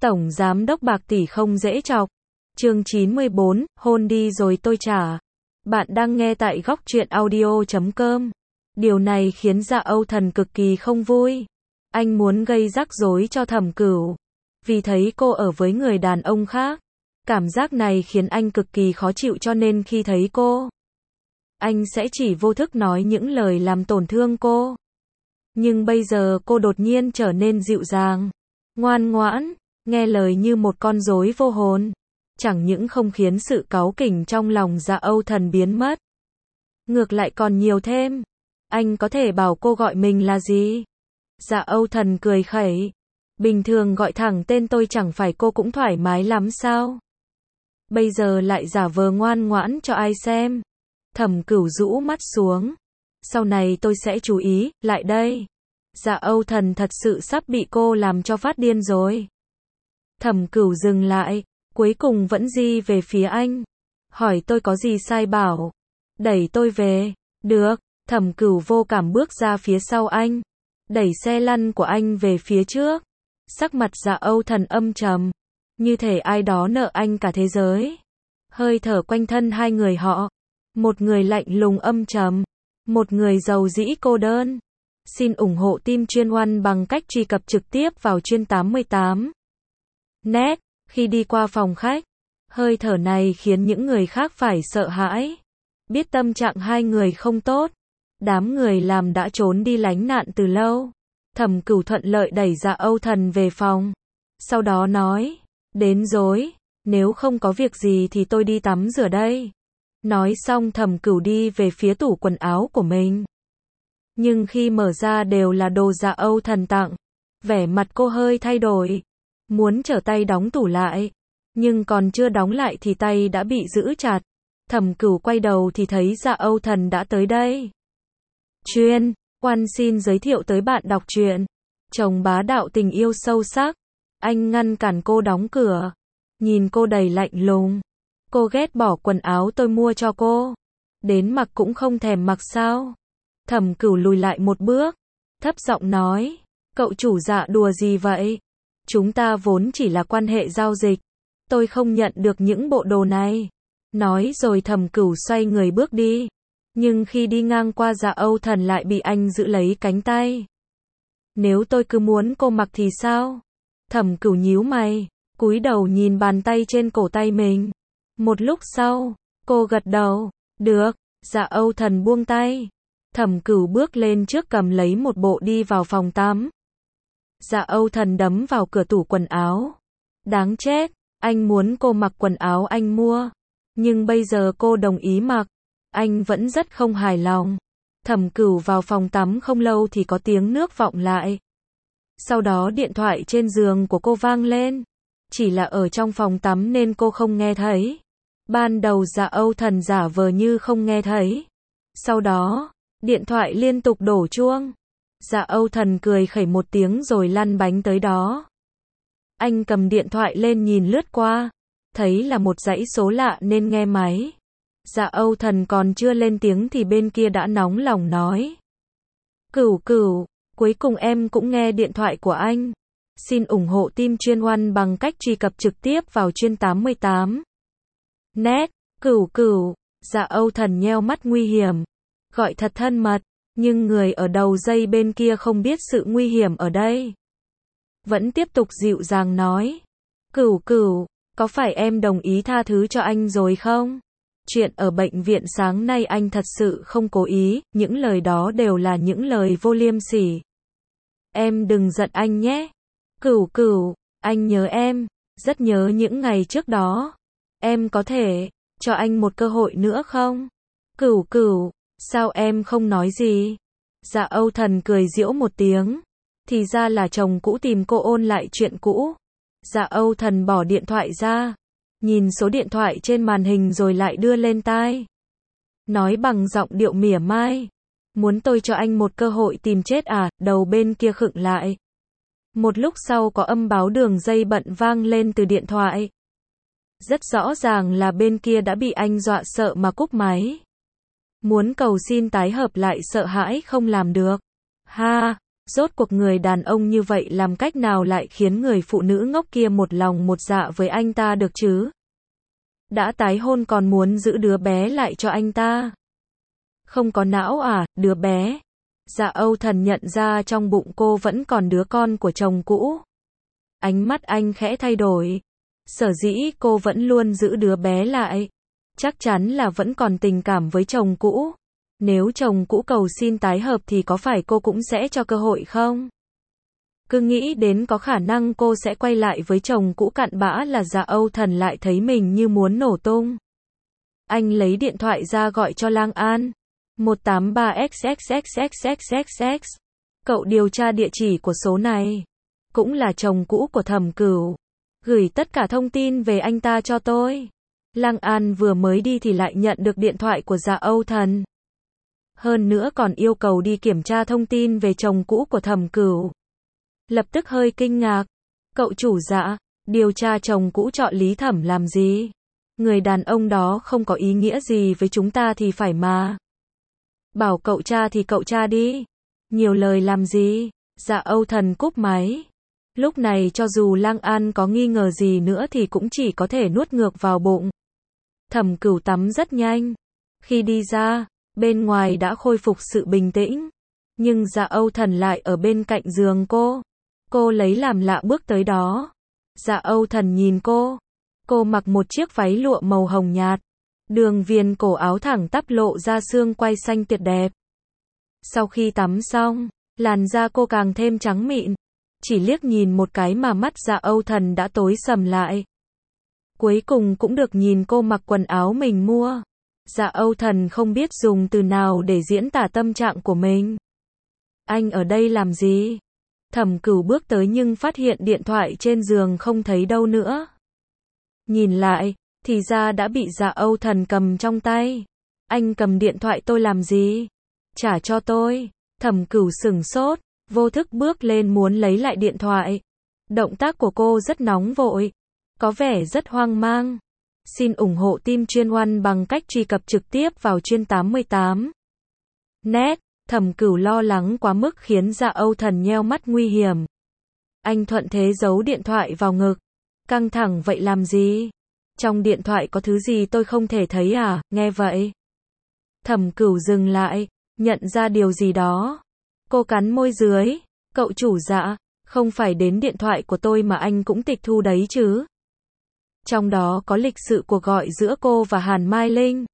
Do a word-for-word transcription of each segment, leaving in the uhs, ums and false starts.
Tổng giám đốc bạc tỷ không dễ chọc. Chương chín mươi bốn, hôn đi rồi tôi trả. Bạn đang nghe tại góc truyện audio chấm com. Điều này khiến Dạ Âu Thần cực kỳ không vui. Anh muốn gây rắc rối cho Thẩm Cửu. Vì thấy cô ở với người đàn ông khác. Cảm giác này khiến anh cực kỳ khó chịu, cho nên khi thấy cô, anh sẽ chỉ vô thức nói những lời làm tổn thương cô. Nhưng bây giờ cô đột nhiên trở nên dịu dàng, ngoan ngoãn, nghe lời như một con rối vô hồn. Chẳng những không khiến sự cáu kỉnh trong lòng Dạ Âu Thần biến mất, ngược lại còn nhiều thêm. Anh có thể bảo cô gọi mình là gì? Dạ Âu Thần cười khẩy. Bình thường gọi thẳng tên tôi chẳng phải cô cũng thoải mái lắm sao? Bây giờ lại giả vờ ngoan ngoãn cho ai xem? Thẩm Cửu rũ mắt xuống. Sau này tôi sẽ chú ý, lại đây. Dạ Âu Thần thật sự sắp bị cô làm cho phát điên rồi. Thẩm Cửu dừng lại, cuối cùng vẫn di về phía anh. Hỏi tôi có gì sai bảo. Đẩy tôi về. Được. Thẩm Cửu vô cảm bước ra phía sau anh. Đẩy xe lăn của anh về phía trước. Sắc mặt Dạ Âu Thần âm trầm. Như thể ai đó nợ anh cả thế giới. Hơi thở quanh thân hai người họ. Một người lạnh lùng âm trầm. Một người giàu dĩ cô đơn. Xin ủng hộ team chuyên One bằng cách truy cập trực tiếp vào chuyên tám mươi tám. Net. Khi đi qua phòng khách, hơi thở này khiến những người khác phải sợ hãi. Biết tâm trạng hai người không tốt, đám người làm đã trốn đi lánh nạn từ lâu. Thẩm Cửu thuận lợi đẩy Dạ Âu Thần về phòng. Sau đó nói, đến rồi, nếu không có việc gì thì tôi đi tắm rửa đây. Nói xong Thẩm Cửu đi về phía tủ quần áo của mình. Nhưng khi mở ra đều là đồ Dạ Âu Thần tặng. Vẻ mặt cô hơi thay đổi. Muốn trở tay đóng tủ lại. Nhưng còn chưa đóng lại thì tay đã bị giữ chặt. Thẩm Cửu quay đầu thì thấy Dạ Âu Thần đã tới đây. Chuyên, One xin giới thiệu tới bạn đọc truyện. Chồng bá đạo tình yêu sâu sắc. Anh ngăn cản cô đóng cửa. Nhìn cô đầy lạnh lùng. Cô ghét bỏ quần áo tôi mua cho cô. Đến mặc cũng không thèm mặc sao? Thẩm Cửu lùi lại một bước. Thấp giọng nói. Cậu chủ Dạ đùa gì vậy? Chúng ta vốn chỉ là quan hệ giao dịch. Tôi không nhận được những bộ đồ này. Nói rồi Thẩm Cửu xoay người bước đi. Nhưng khi đi ngang qua Dạ Âu Thần lại bị anh giữ lấy cánh tay. Nếu tôi cứ muốn cô mặc thì sao? Thẩm Cửu nhíu mày, cúi đầu nhìn bàn tay trên cổ tay mình. Một lúc sau, cô gật đầu. Được. Dạ Âu Thần buông tay. Thẩm Cửu bước lên trước cầm lấy một bộ đi vào phòng tắm. Dạ Âu Thần đấm vào cửa tủ quần áo. Đáng chết, anh muốn cô mặc quần áo anh mua. Nhưng bây giờ cô đồng ý mặc. Anh vẫn rất không hài lòng. Thẩm Cửu vào phòng tắm không lâu thì có tiếng nước vọng lại. Sau đó điện thoại trên giường của cô vang lên. Chỉ là ở trong phòng tắm nên cô không nghe thấy. Ban đầu Dạ Âu Thần giả vờ như không nghe thấy. Sau đó, điện thoại liên tục đổ chuông. Dạ Âu Thần cười khẩy một tiếng rồi lăn bánh tới đó. Anh cầm điện thoại lên nhìn lướt qua. Thấy là một dãy số lạ nên nghe máy. Dạ Âu Thần còn chưa lên tiếng thì bên kia đã nóng lòng nói. Cửu Cửu, cuối cùng em cũng nghe điện thoại của anh. Xin ủng hộ team chuyên One bằng cách truy cập trực tiếp vào chuyên tám mươi tám. Net. Cửu Cửu. Dạ Âu Thần nheo mắt nguy hiểm. Gọi thật thân mật. Nhưng người ở đầu dây bên kia không biết sự nguy hiểm ở đây. Vẫn tiếp tục dịu dàng nói. Cửu Cửu, có phải em đồng ý tha thứ cho anh rồi không? Chuyện ở bệnh viện sáng nay anh thật sự không cố ý, những lời đó đều là những lời vô liêm sỉ. Em đừng giận anh nhé. Cửu Cửu, anh nhớ em, rất nhớ những ngày trước đó. Em có thể cho anh một cơ hội nữa không? Cửu Cửu, sao em không nói gì? Dạ Âu Thần cười giễu một tiếng. Thì ra là chồng cũ tìm cô ôn lại chuyện cũ. Dạ Âu Thần bỏ điện thoại ra. Nhìn số điện thoại trên màn hình rồi lại đưa lên tai. Nói bằng giọng điệu mỉa mai. Muốn tôi cho anh một cơ hội tìm chết à? Đầu bên kia khựng lại. Một lúc sau có âm báo đường dây bận vang lên từ điện thoại. Rất rõ ràng là bên kia đã bị anh dọa sợ mà cúp máy. Muốn cầu xin tái hợp lại sợ hãi không làm được. Ha, Rốt cuộc người đàn ông như vậy làm cách nào lại khiến người phụ nữ ngốc kia một lòng một dạ với anh ta được chứ? Đã tái hôn còn muốn giữ đứa bé lại cho anh ta. Không có não à, đứa bé. Dạ Âu Thần nhận ra trong bụng cô vẫn còn đứa con của chồng cũ. Ánh mắt anh khẽ thay đổi. Sở dĩ cô vẫn luôn giữ đứa bé lại. Chắc chắn là vẫn còn tình cảm với chồng cũ. Nếu chồng cũ cầu xin tái hợp thì có phải cô cũng sẽ cho cơ hội không? Cứ nghĩ đến có khả năng cô sẽ quay lại với chồng cũ cặn bã là Dạ Âu Thần lại thấy mình như muốn nổ tung. Anh lấy điện thoại ra gọi cho Lang An. một tám ba x x x x x x x. Cậu điều tra địa chỉ của số này. Cũng là chồng cũ của Thẩm Cửu. Gửi tất cả thông tin về anh ta cho tôi. Lang An vừa mới đi thì lại nhận được điện thoại của Dạ Âu Thần. Hơn nữa còn yêu cầu đi kiểm tra thông tin về chồng cũ của Thẩm Cửu. Lập tức hơi kinh ngạc. Cậu chủ Dạ, điều tra chồng cũ trọ Lý Thẩm làm gì? Người đàn ông đó không có ý nghĩa gì với chúng ta thì phải mà. Bảo cậu tra thì cậu tra đi. Nhiều lời làm gì? Dạ Âu Thần cúp máy. Lúc này cho dù Lang An có nghi ngờ gì nữa thì cũng chỉ có thể nuốt ngược vào bụng. Thẩm Cửu tắm rất nhanh. Khi đi ra, bên ngoài đã khôi phục sự bình tĩnh. Nhưng Dạ Âu Thần lại ở bên cạnh giường cô. Cô lấy làm lạ bước tới đó. Dạ Âu Thần nhìn cô. Cô mặc một chiếc váy lụa màu hồng nhạt. Đường viền cổ áo thẳng tắp lộ ra xương quai xanh tuyệt đẹp. Sau khi tắm xong, làn da cô càng thêm trắng mịn. Chỉ liếc nhìn một cái mà mắt Dạ Âu Thần đã tối sầm lại. Cuối cùng cũng được nhìn cô mặc quần áo mình mua. Dạ Âu Thần không biết dùng từ nào để diễn tả tâm trạng của mình. Anh ở đây làm gì? Thẩm Cửu bước tới nhưng phát hiện điện thoại trên giường không thấy đâu nữa. Nhìn lại, thì ra đã bị Dạ Âu Thần cầm trong tay. Anh cầm điện thoại tôi làm gì? Trả cho tôi. Thẩm Cửu sửng sốt, vô thức bước lên muốn lấy lại điện thoại. Động tác của cô rất nóng vội, có vẻ rất hoang mang. Xin ủng hộ team Chuyên One bằng cách truy cập trực tiếp vào chuyên tám mươi tám. Net, Thẩm Cửu lo lắng quá mức khiến Dạ Âu Thần nheo mắt nguy hiểm. Anh thuận thế giấu điện thoại vào ngực. Căng thẳng vậy làm gì? Trong điện thoại có thứ gì tôi không thể thấy à? Nghe vậy. Thẩm Cửu dừng lại, nhận ra điều gì đó. Cô cắn môi dưới. Cậu chủ Dạ, không phải đến điện thoại của tôi mà anh cũng tịch thu đấy chứ? Trong đó có lịch sự cuộc gọi giữa cô và Hàn Mai Linh.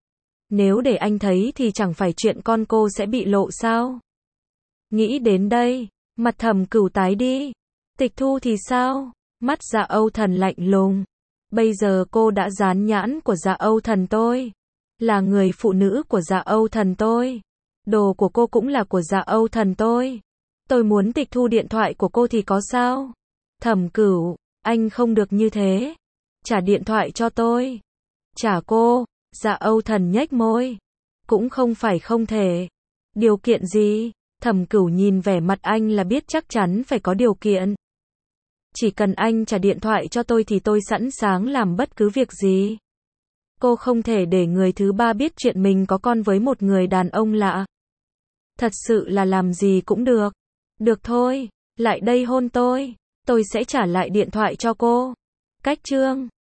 Nếu để anh thấy thì chẳng phải chuyện con cô sẽ bị lộ sao? Nghĩ đến đây, mặt Thẩm Cửu tái đi. Tịch thu thì sao? Mắt Dạ Âu Thần lạnh lùng. Bây giờ cô đã dán nhãn của Dạ Âu Thần tôi. Là người phụ nữ của Dạ Âu Thần tôi. Đồ của cô cũng là của Dạ Âu Thần tôi. Tôi muốn tịch thu điện thoại của cô thì có sao? Thẩm Cửu, anh không được như thế. Trả điện thoại cho tôi. Trả cô. Dạ Âu Thần nhếch môi. Cũng không phải không thể. Điều kiện gì? Thẩm Cửu nhìn vẻ mặt anh là biết chắc chắn phải có điều kiện. Chỉ cần anh trả điện thoại cho tôi thì tôi sẵn sàng làm bất cứ việc gì. Cô không thể để người thứ ba biết chuyện mình có con với một người đàn ông lạ. Thật sự là làm gì cũng được. Được thôi, lại đây hôn tôi. Tôi sẽ trả lại điện thoại cho cô. Cách chương